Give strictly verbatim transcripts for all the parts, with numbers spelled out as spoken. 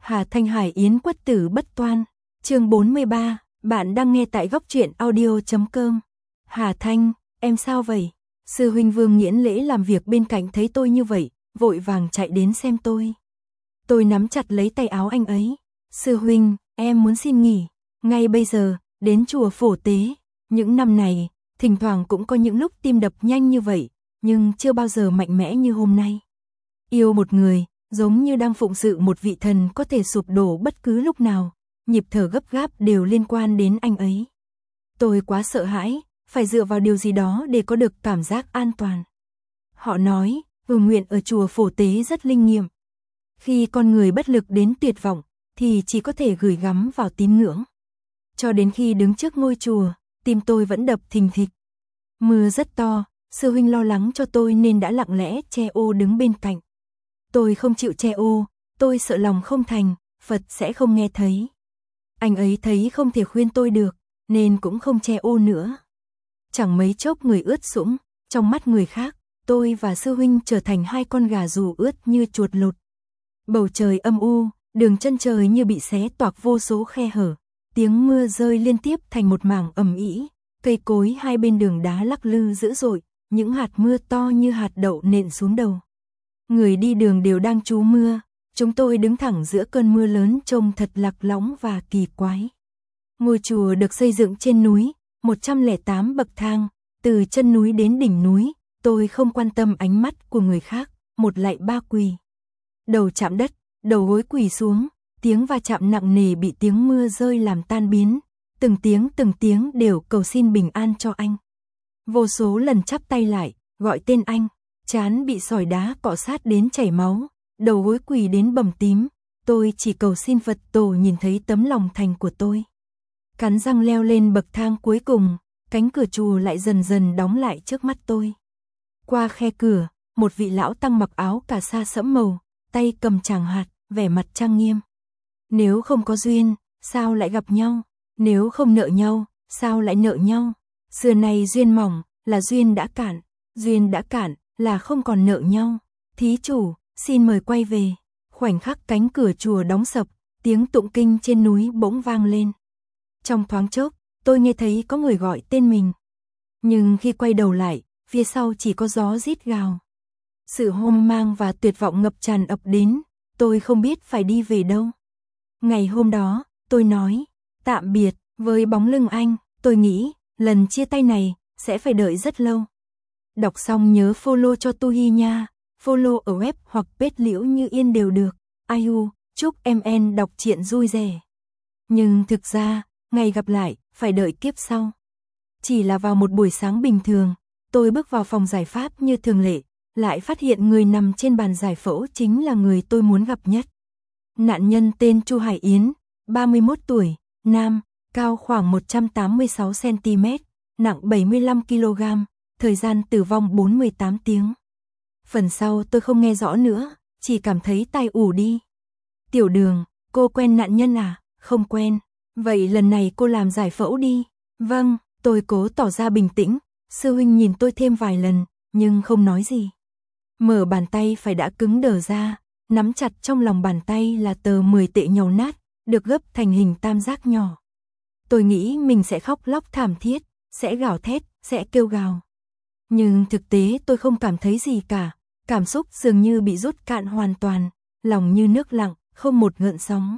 Hà Thanh Hải Yến quất tử bất toan. Chương bốn mươi ba, bạn đang nghe tại góc truyện audio chấm com. Hà Thanh, em sao vậy? Sư huynh Vương Nghiễn Lễ làm việc bên cạnh thấy tôi như vậy, vội vàng chạy đến xem tôi. Tôi nắm chặt lấy tay áo anh ấy. Sư huynh, em muốn xin nghỉ, ngay bây giờ, đến chùa Phổ Tế. Những năm này, thỉnh thoảng cũng có những lúc tim đập nhanh như vậy, nhưng chưa bao giờ mạnh mẽ như hôm nay. Yêu một người, giống như đang phụng sự một vị thần có thể sụp đổ bất cứ lúc nào, nhịp thở gấp gáp đều liên quan đến anh ấy. Tôi quá sợ hãi, phải dựa vào điều gì đó để có được cảm giác an toàn. Họ nói, cầu nguyện ở chùa Phổ Tế rất linh nghiệm. Khi con người bất lực đến tuyệt vọng, thì chỉ có thể gửi gắm vào tín ngưỡng. Cho đến khi đứng trước ngôi chùa, tim tôi vẫn đập thình thịch. Mưa rất to, sư huynh lo lắng cho tôi nên đã lặng lẽ che ô đứng bên cạnh. Tôi không chịu che ô, tôi sợ lòng không thành, Phật sẽ không nghe thấy. Anh ấy thấy không thể khuyên tôi được, nên cũng không che ô nữa. Chẳng mấy chốc người ướt sũng, trong mắt người khác, tôi và sư huynh trở thành hai con gà rù ướt như chuột lột. Bầu trời âm u, đường chân trời như bị xé toạc vô số khe hở, tiếng mưa rơi liên tiếp thành một mảng ầm ĩ, cây cối hai bên đường đá lắc lư dữ dội, những hạt mưa to như hạt đậu nện xuống đầu. Người đi đường đều đang trú mưa, chúng tôi đứng thẳng giữa cơn mưa lớn trông thật lạc lõng và kỳ quái. Ngôi chùa được xây dựng trên núi, một trăm lẻ tám bậc thang, từ chân núi đến đỉnh núi, tôi không quan tâm ánh mắt của người khác, một lạy ba quỳ. Đầu chạm đất, đầu gối quỳ xuống, tiếng va chạm nặng nề bị tiếng mưa rơi làm tan biến, từng tiếng từng tiếng đều cầu xin bình an cho anh. Vô số lần chắp tay lại, gọi tên anh, trán bị sỏi đá cọ sát đến chảy máu, đầu gối quỳ đến bầm tím, tôi chỉ cầu xin Phật Tổ nhìn thấy tấm lòng thành của tôi. Cắn răng leo lên bậc thang cuối cùng, cánh cửa chùa lại dần dần đóng lại trước mắt tôi. Qua khe cửa, một vị lão tăng mặc áo cà sa sẫm màu, tay cầm tràng hạt, vẻ mặt trang nghiêm. Nếu không có duyên, sao lại gặp nhau? Nếu không nợ nhau, sao lại nợ nhau? Xưa nay duyên mỏng, là duyên đã cạn, duyên đã cạn, là không còn nợ nhau. Thí chủ, xin mời quay về. Khoảnh khắc cánh cửa chùa đóng sập, tiếng tụng kinh trên núi bỗng vang lên. Trong thoáng chốc, tôi nghe thấy có người gọi tên mình. Nhưng khi quay đầu lại, phía sau chỉ có gió rít gào. Sự hoang mang và tuyệt vọng ngập tràn ập đến, tôi không biết phải đi về đâu. Ngày hôm đó, tôi nói, tạm biệt, với bóng lưng anh, tôi nghĩ, lần chia tay này, sẽ phải đợi rất lâu. Đọc xong nhớ follow cho Tu Hi nha, follow ở web hoặc page Liễu Như Yên đều được. ai u, chúc em en đọc truyện vui vẻ. Nhưng thực ra, ngày gặp lại, phải đợi kiếp sau. Chỉ là vào một buổi sáng bình thường, tôi bước vào phòng giải pháp như thường lệ, lại phát hiện người nằm trên bàn giải phẫu chính là người tôi muốn gặp nhất. Nạn nhân tên Chu Hải Yến, ba mươi mốt tuổi, nam, cao khoảng một trăm tám mươi sáu xăng ti mét, nặng bảy mươi lăm ki lô gam, thời gian tử vong bốn mươi tám tiếng. Phần sau tôi không nghe rõ nữa, chỉ cảm thấy tai ù đi. Tiểu Đường, cô quen nạn nhân à? Không quen. Vậy lần này cô làm giải phẫu đi. Vâng, tôi cố tỏ ra bình tĩnh, sư huynh nhìn tôi thêm vài lần, nhưng không nói gì. Mở bàn tay phải đã cứng đờ ra, nắm chặt trong lòng bàn tay là tờ mười tệ nhàu nát, được gấp thành hình tam giác nhỏ. Tôi nghĩ mình sẽ khóc lóc thảm thiết, sẽ gào thét, sẽ kêu gào. Nhưng thực tế tôi không cảm thấy gì cả, cảm xúc dường như bị rút cạn hoàn toàn, lòng như nước lặng, không một gợn sóng.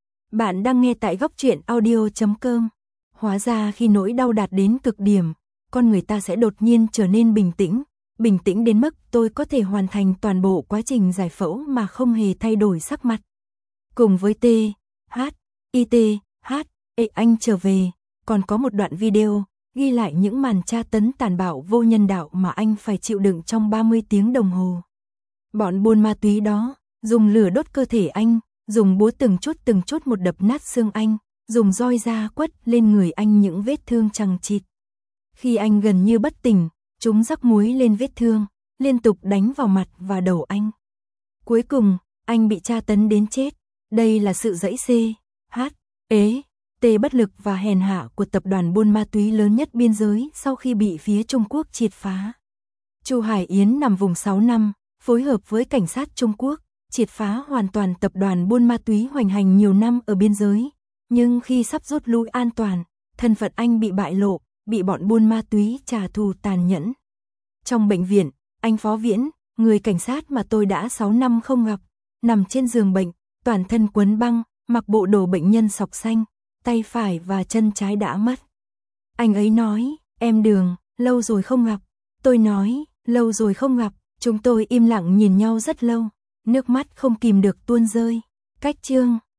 Bạn đang nghe tại góc truyện audio chấm com. Hóa ra khi nỗi đau đạt đến cực điểm, con người ta sẽ đột nhiên trở nên bình tĩnh, bình tĩnh đến mức tôi có thể hoàn thành toàn bộ quá trình giải phẫu mà không hề thay đổi sắc mặt. Cùng với T, H, I T, H, E anh trở về, còn có một đoạn video ghi lại những màn tra tấn tàn bạo vô nhân đạo mà anh phải chịu đựng trong ba mươi tiếng đồng hồ. Bọn buôn ma túy đó, dùng lửa đốt cơ thể anh, dùng búa từng chút từng chút một đập nát xương anh, dùng roi da quất lên người anh những vết thương chằng chịt. Khi anh gần như bất tỉnh, chúng rắc muối lên vết thương, liên tục đánh vào mặt và đầu anh. Cuối cùng, anh bị tra tấn đến chết. Đây là sự dẫy C, H, E, T bất lực và hèn hạ của tập đoàn buôn ma túy lớn nhất biên giới sau khi bị phía Trung Quốc triệt phá. Chu Hải Yến nằm vùng sáu năm, phối hợp với cảnh sát Trung Quốc, triệt phá hoàn toàn tập đoàn buôn ma túy hoành hành nhiều năm ở biên giới. Nhưng khi sắp rút lui an toàn, thân phận anh bị bại lộ, bị bọn buôn ma túy trả thù tàn nhẫn. Trong bệnh viện, anh Phó Viễn, người cảnh sát mà tôi đã sáu năm không gặp, nằm trên giường bệnh, toàn thân quấn băng, mặc bộ đồ bệnh nhân sọc xanh, tay phải và chân trái đã mất. Anh ấy nói, em Đường, lâu rồi không gặp. Tôi nói, lâu rồi không gặp. Chúng tôi im lặng nhìn nhau rất lâu, nước mắt không kìm được tuôn rơi. Cách chương